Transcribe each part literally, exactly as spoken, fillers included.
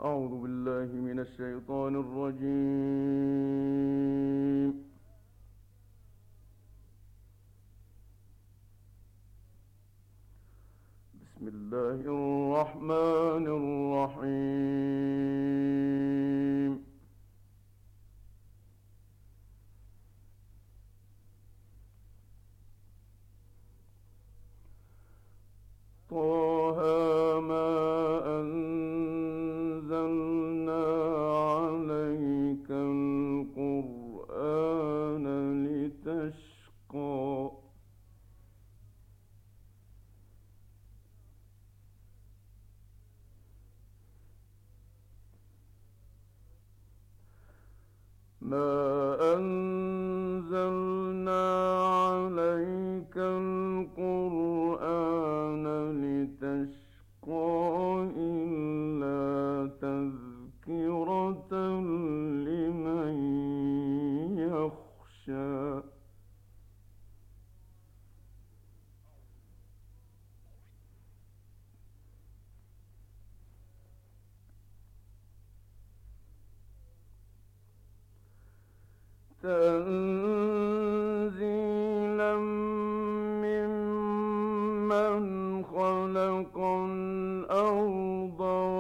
أعوذ بالله من الشيطان الرجيم. بسم الله الرحمن الرحيم. طه ما أنزلنا عليك القرآن لتشقى ما أنزلنا عليك القرآن لتشقى إلا تذكرة لمن يخشى تنزيلا ممن خلق الأرض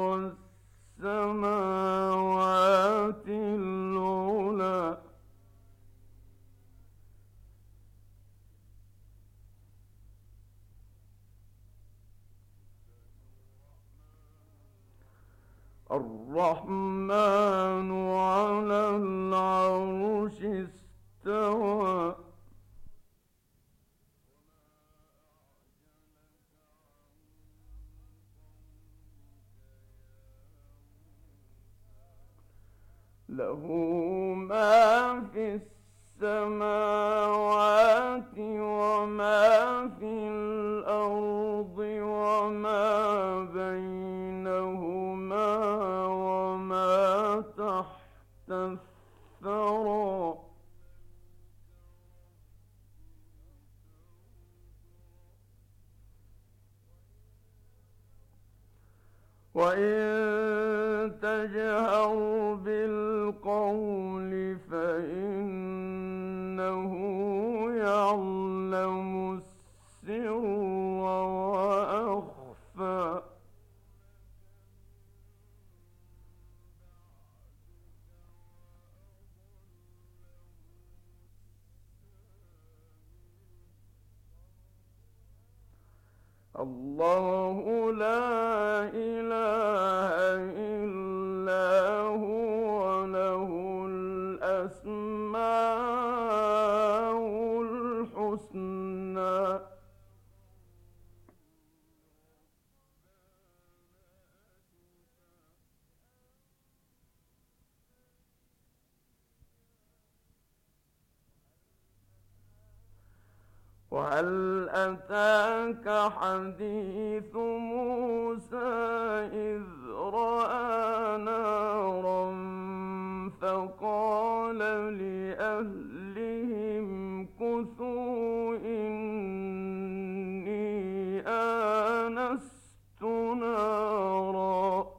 والسماوات العلى الرحمن على العرش استوى له ما في السماوات وما في الأرض وما بينهما وما تحت الثرى وإن تجهر بالقول فإنه يعلم السر وأخفى الله لا إله إلا هو له الأسماء الحسنى وهل أتاك حديث موسى إذ رأى نارا فقال لأهلهم كثوا إني آنست نارا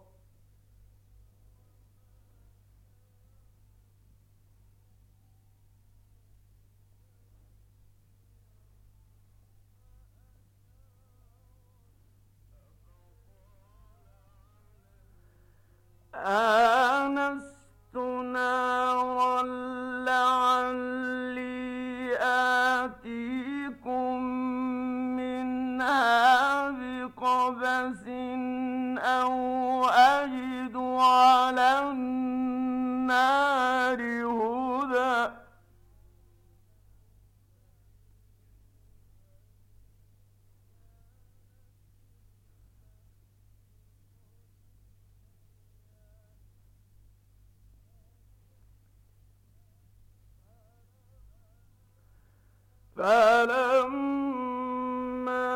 آنست نارا لعلي آتيكم منها بقبس أو أجد على النار هدى فلما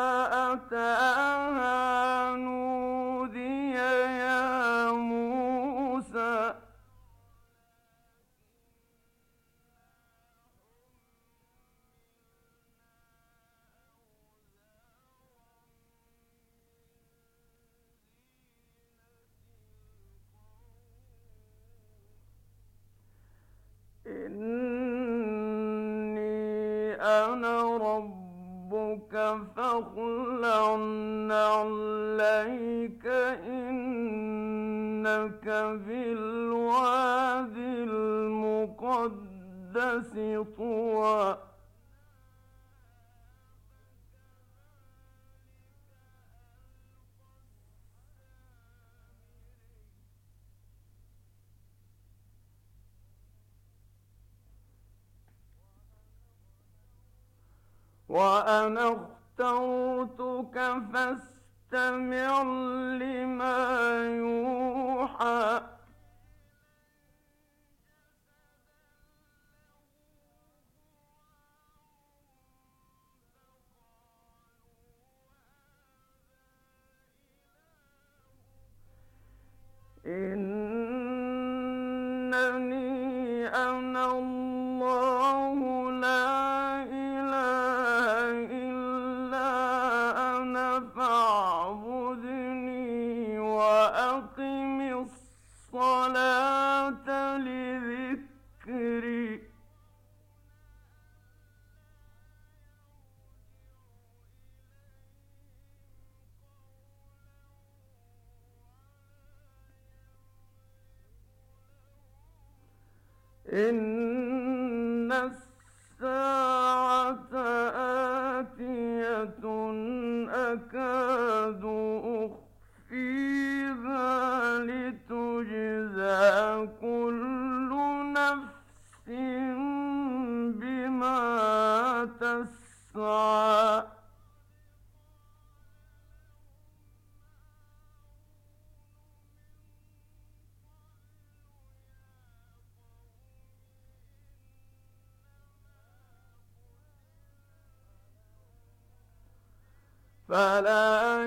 أتاها نودي يا موسى أنا ربك فاخلع عليك إنك بالواد المقدس طوى. وأنا اخترتك فاستمع لما يوحى. إنني أنا الله لا إله إلا أنا فاعبدني وأقم الصلاة لذكري. إن الساعة آتية أكاد أخفيها لتجزى كل نفس بما تسعى. فلا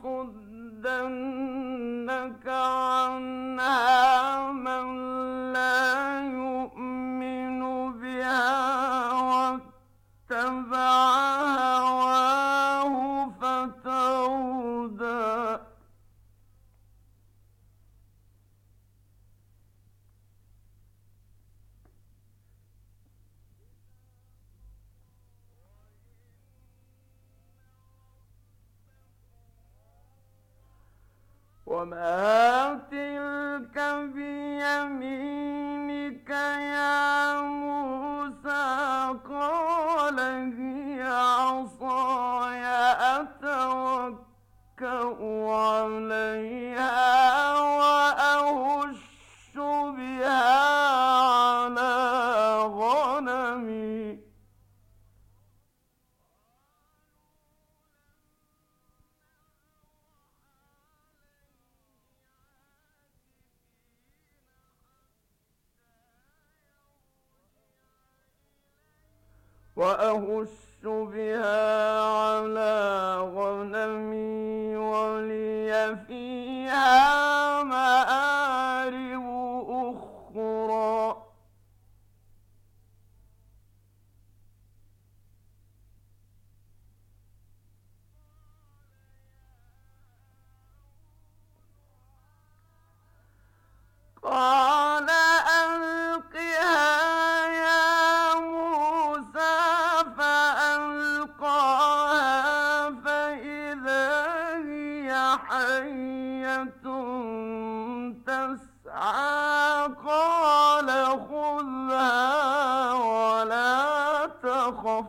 يصدنك عنها من لا يؤمن بها واتبع هواه فتردى. وما تلك بيمينك يا موسى؟ قال هي عصاي أتوكأ عليها وأهش بها على غنمي. وأهش بها على غنمي ولي فيها مآرب أخرى. قال ألقها يا موسى فألقاها فإذا هي حية تسعى. قال خذها ولا تخف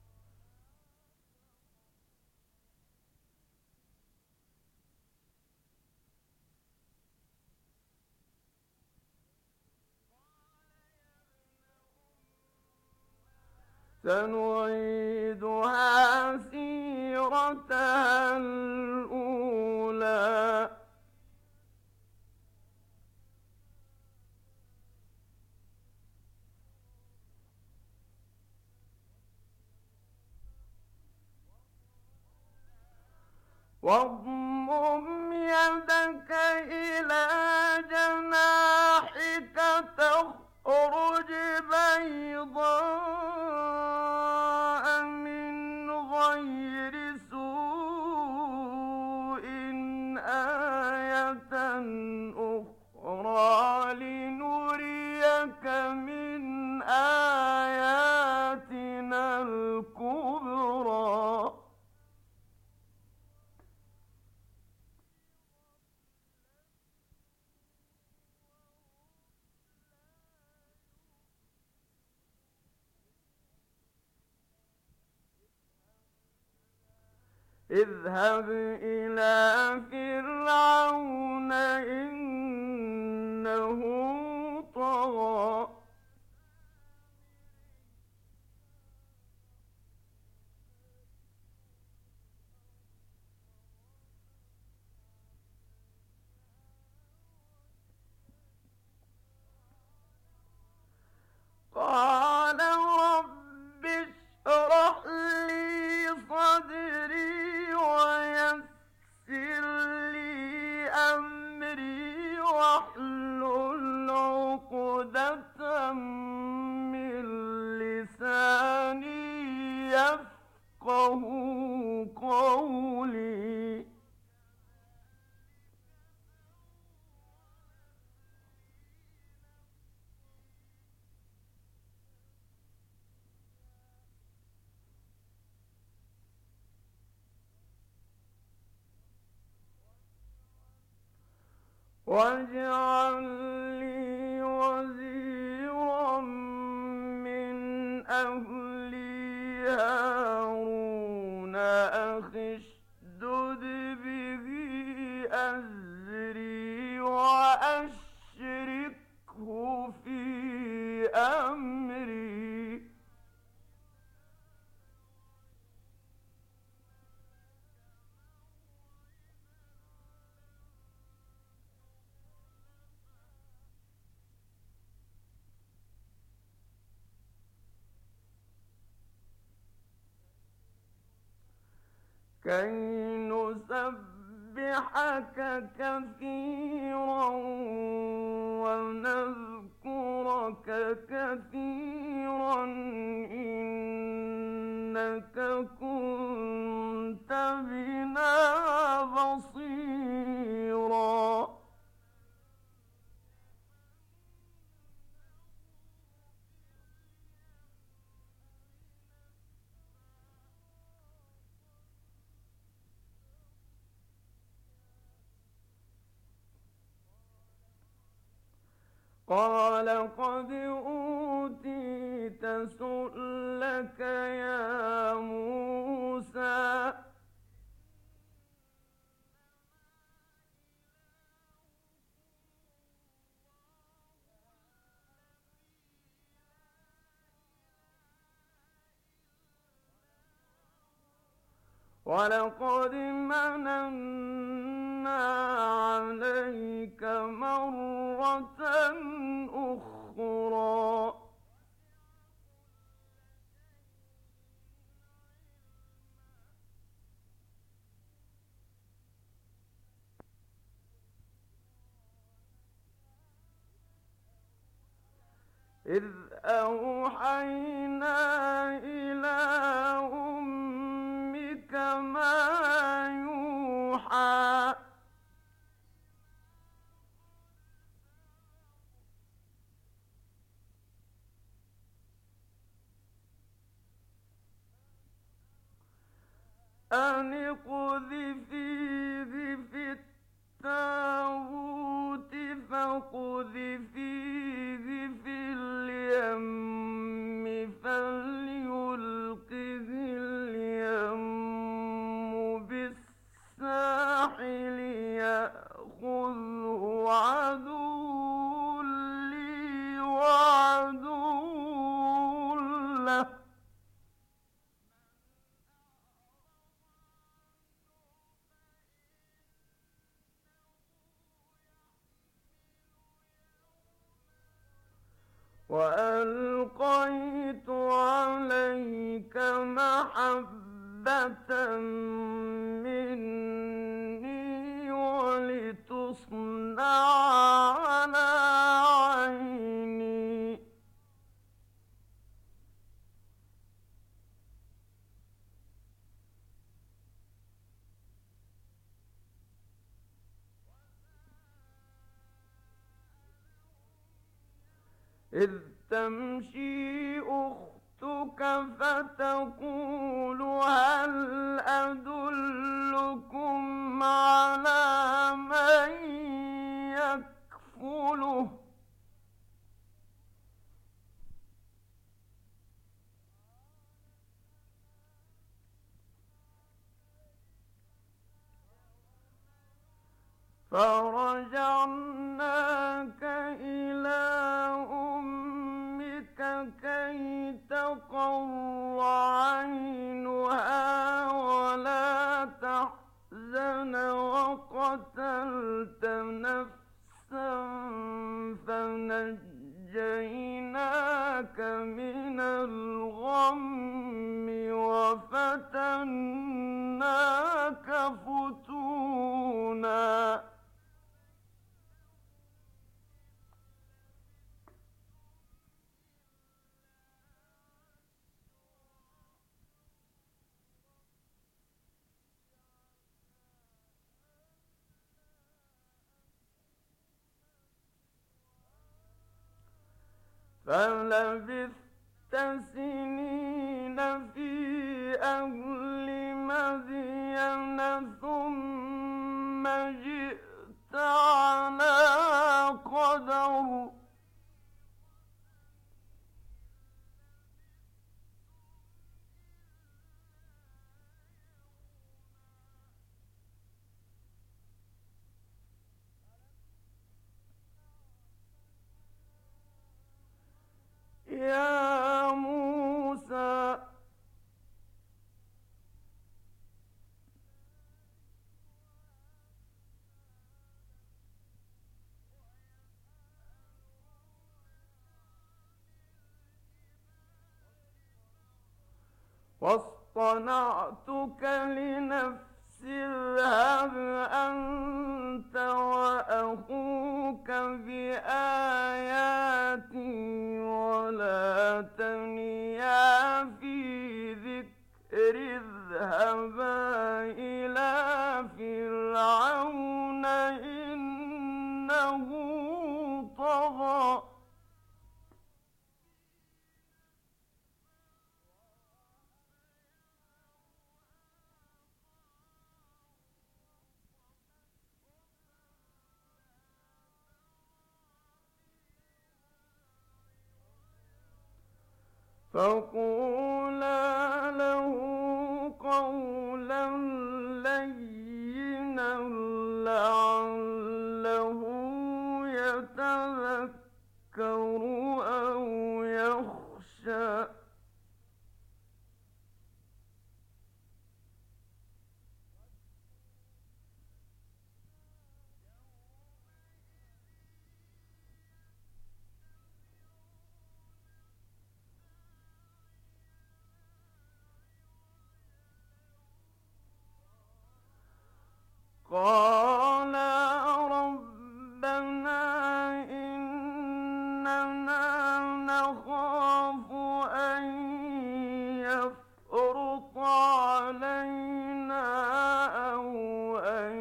سنعيدها سيرتها الأولى. واضمم يدك إلى جناحك تخرج بيضاء من غير سوء آية أخرى لنريك من آياتنا اذهب إلى فرعون إنه طغى قال رب اشرح لي صدري ويسر لي أمري واحلل عقدة من لساني يفقه قولي واجعل لي وزيرا من أهلي هارون أخي اشدد به أزري وأشركه في أمري كي نسبحك كثيرا ونذكرك كثيرا إنك كنت بنا بصيرا قال قد أوتيت سؤلك يا موسى ولقد مننا عليك مرة أخرى إذ أوحينا إلى أمك ما يوحى أن اقذفيه في التابوت فاقذفيه في اليم فليلقه اليم بالساحل يأخذه عدو لي وعدو له وألقيت عليك محبة مني ولتصنع على عيني إذ تمشي أختك فتقول هل أدلكم على من يكفله فرجعناك إلى أمك كي تقر عينها ولا تحزن وقتلت نفسا فنجيناك من الغم وفتناك فتونا فلبثت سنين في أهل مدين ثم جئت على قدر يا موسى واصطنعتك لنفسي اذهب أنت وأخوك بآياتي ولا تنيا في ذكري اذهبا إلى فرعون إنه طغى فقولا له قولا لينا لعله يتذكر أو يخشى قال ربنا إننا نخاف أن يفرط علينا أو أن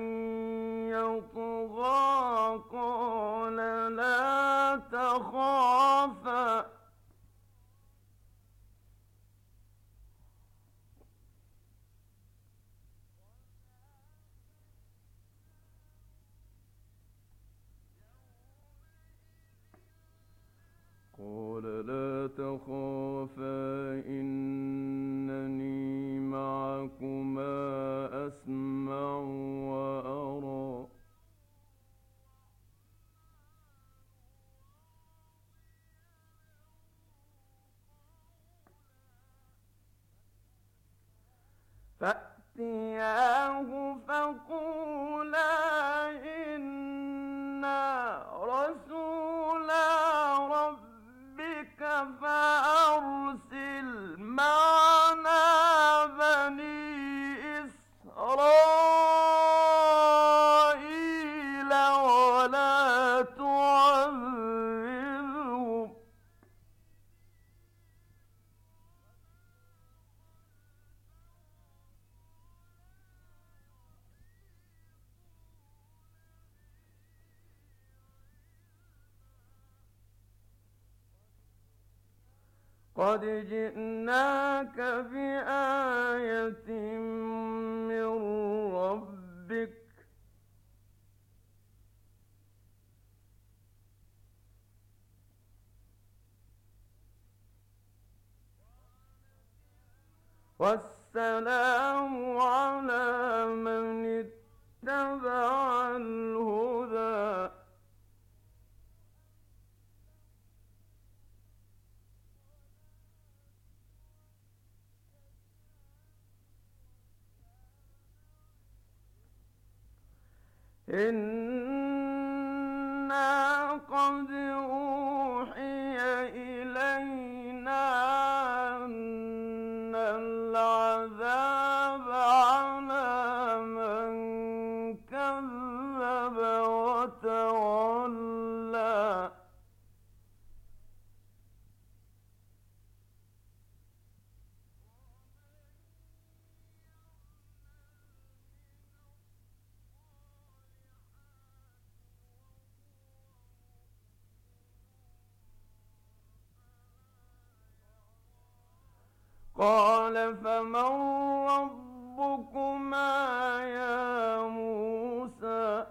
يطغى قال لا تخافا قال لا تخافا إنني معكما أسمع وأرى فأتياه فقولا إنا رسولا ربك فأرسل معنا بني إسرائيل ولا تعذبهم قد جئناك بآية من ربك والسلام على من اتبع الهدى إنا قد أوحي إلينا أن العذاب على من كذب وتولى قال فمن ربكما يا موسى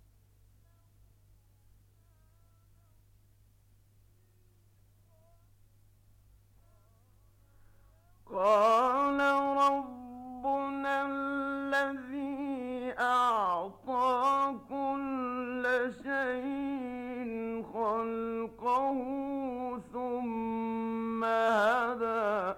قال ربنا الذي أعطى كل شيء خلقه ثم هدى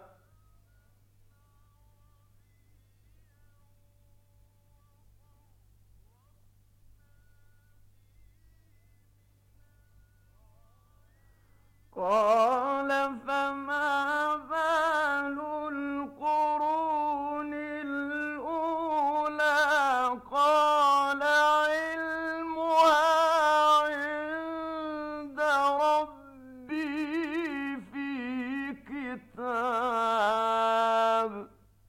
قال فما بال القرون الأولى قال علمها عند ربي في كتاب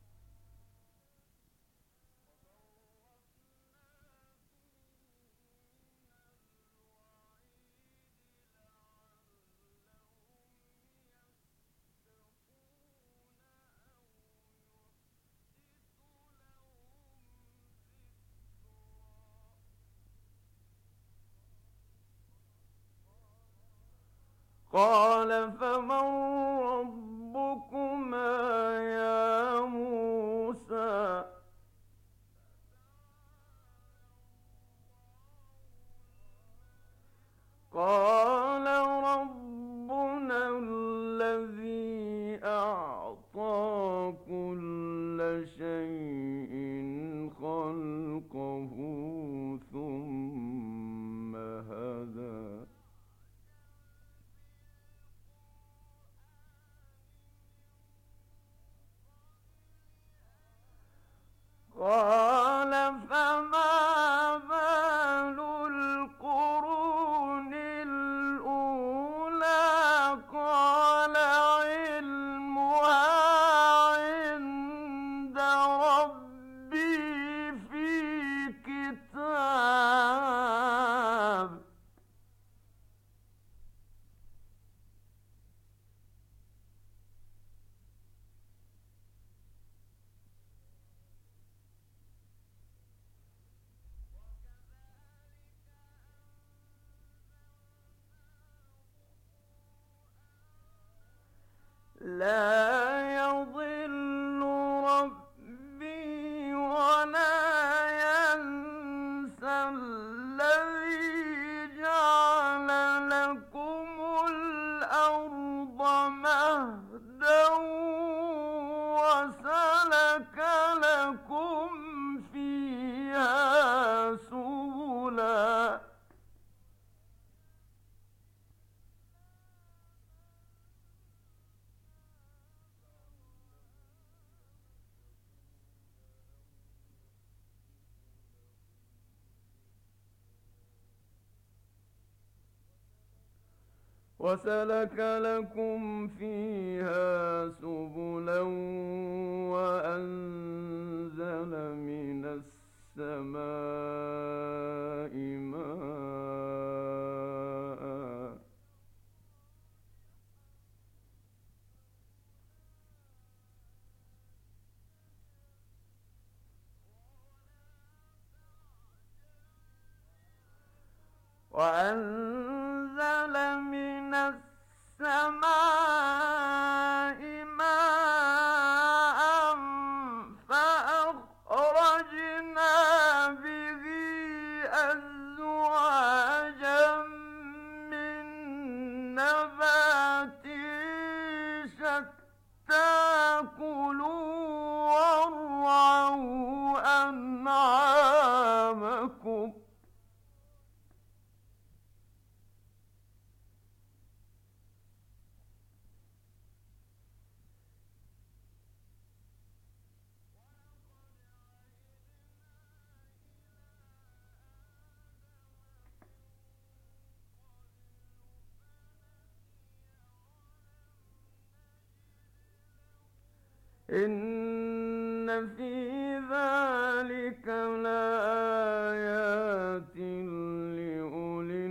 قال فمن ربكما يا موسى قال ربنا الذي أعطى كل شيء خلقه ثم هدى قال فما بال القرون الأولى قال علمها عند ربي في كتاب لا يضل ربي ولا ينسى الذي جعل لكم الأرض مهدا وسلك لكم فيها سبلا وسلك لكم فيها سبلا وأنزل من السماء ماء وأنزل من السماء ماء فأخرجنا به أزواجا من نبات شتى كلوا وارعوا أنعامكم إن في ذلك لآيات لأولي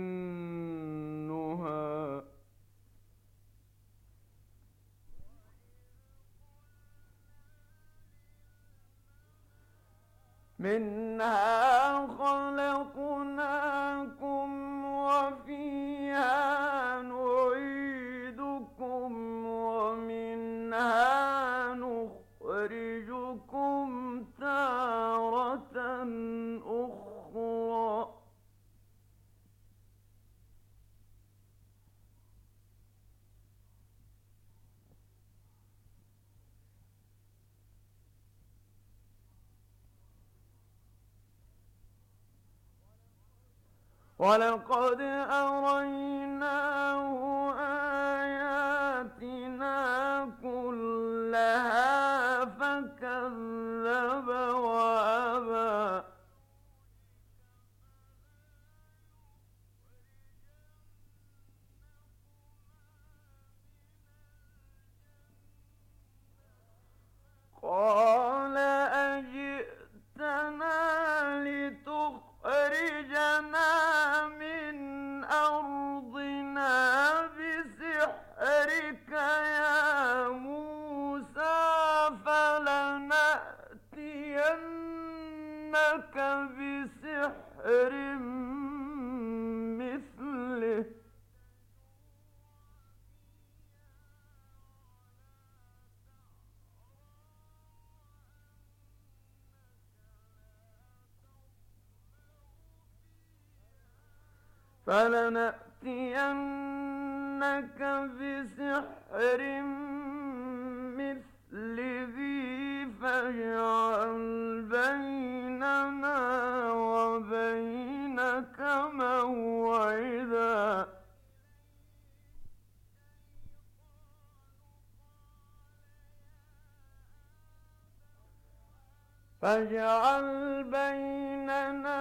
النهى منها خلقناكم وفيها نعيدكم ومنها نخرجكم تارة أخرى ولقد أريناه آياتنا كلها فكذب وأبى قال أجئتنا لتخرجنا من أرضنا بسحرك يا موسى فلنأتينك بسحر مثله فلنأتينك بسحر مثله فاجعل بيننا وبينك موعدا فاجعل بيننا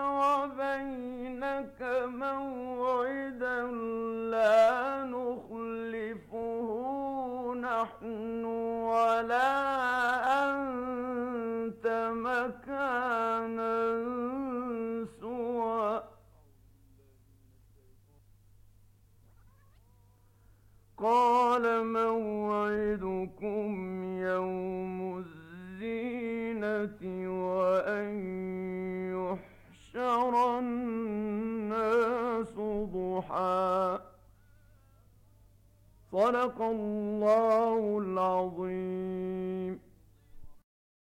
وبينك موعدا لا نخلفه نحن ولا أنت مكانا سوى قال موعدكم يوم الزينة وأن يحشر الناس ضحى صدق الله العظيم.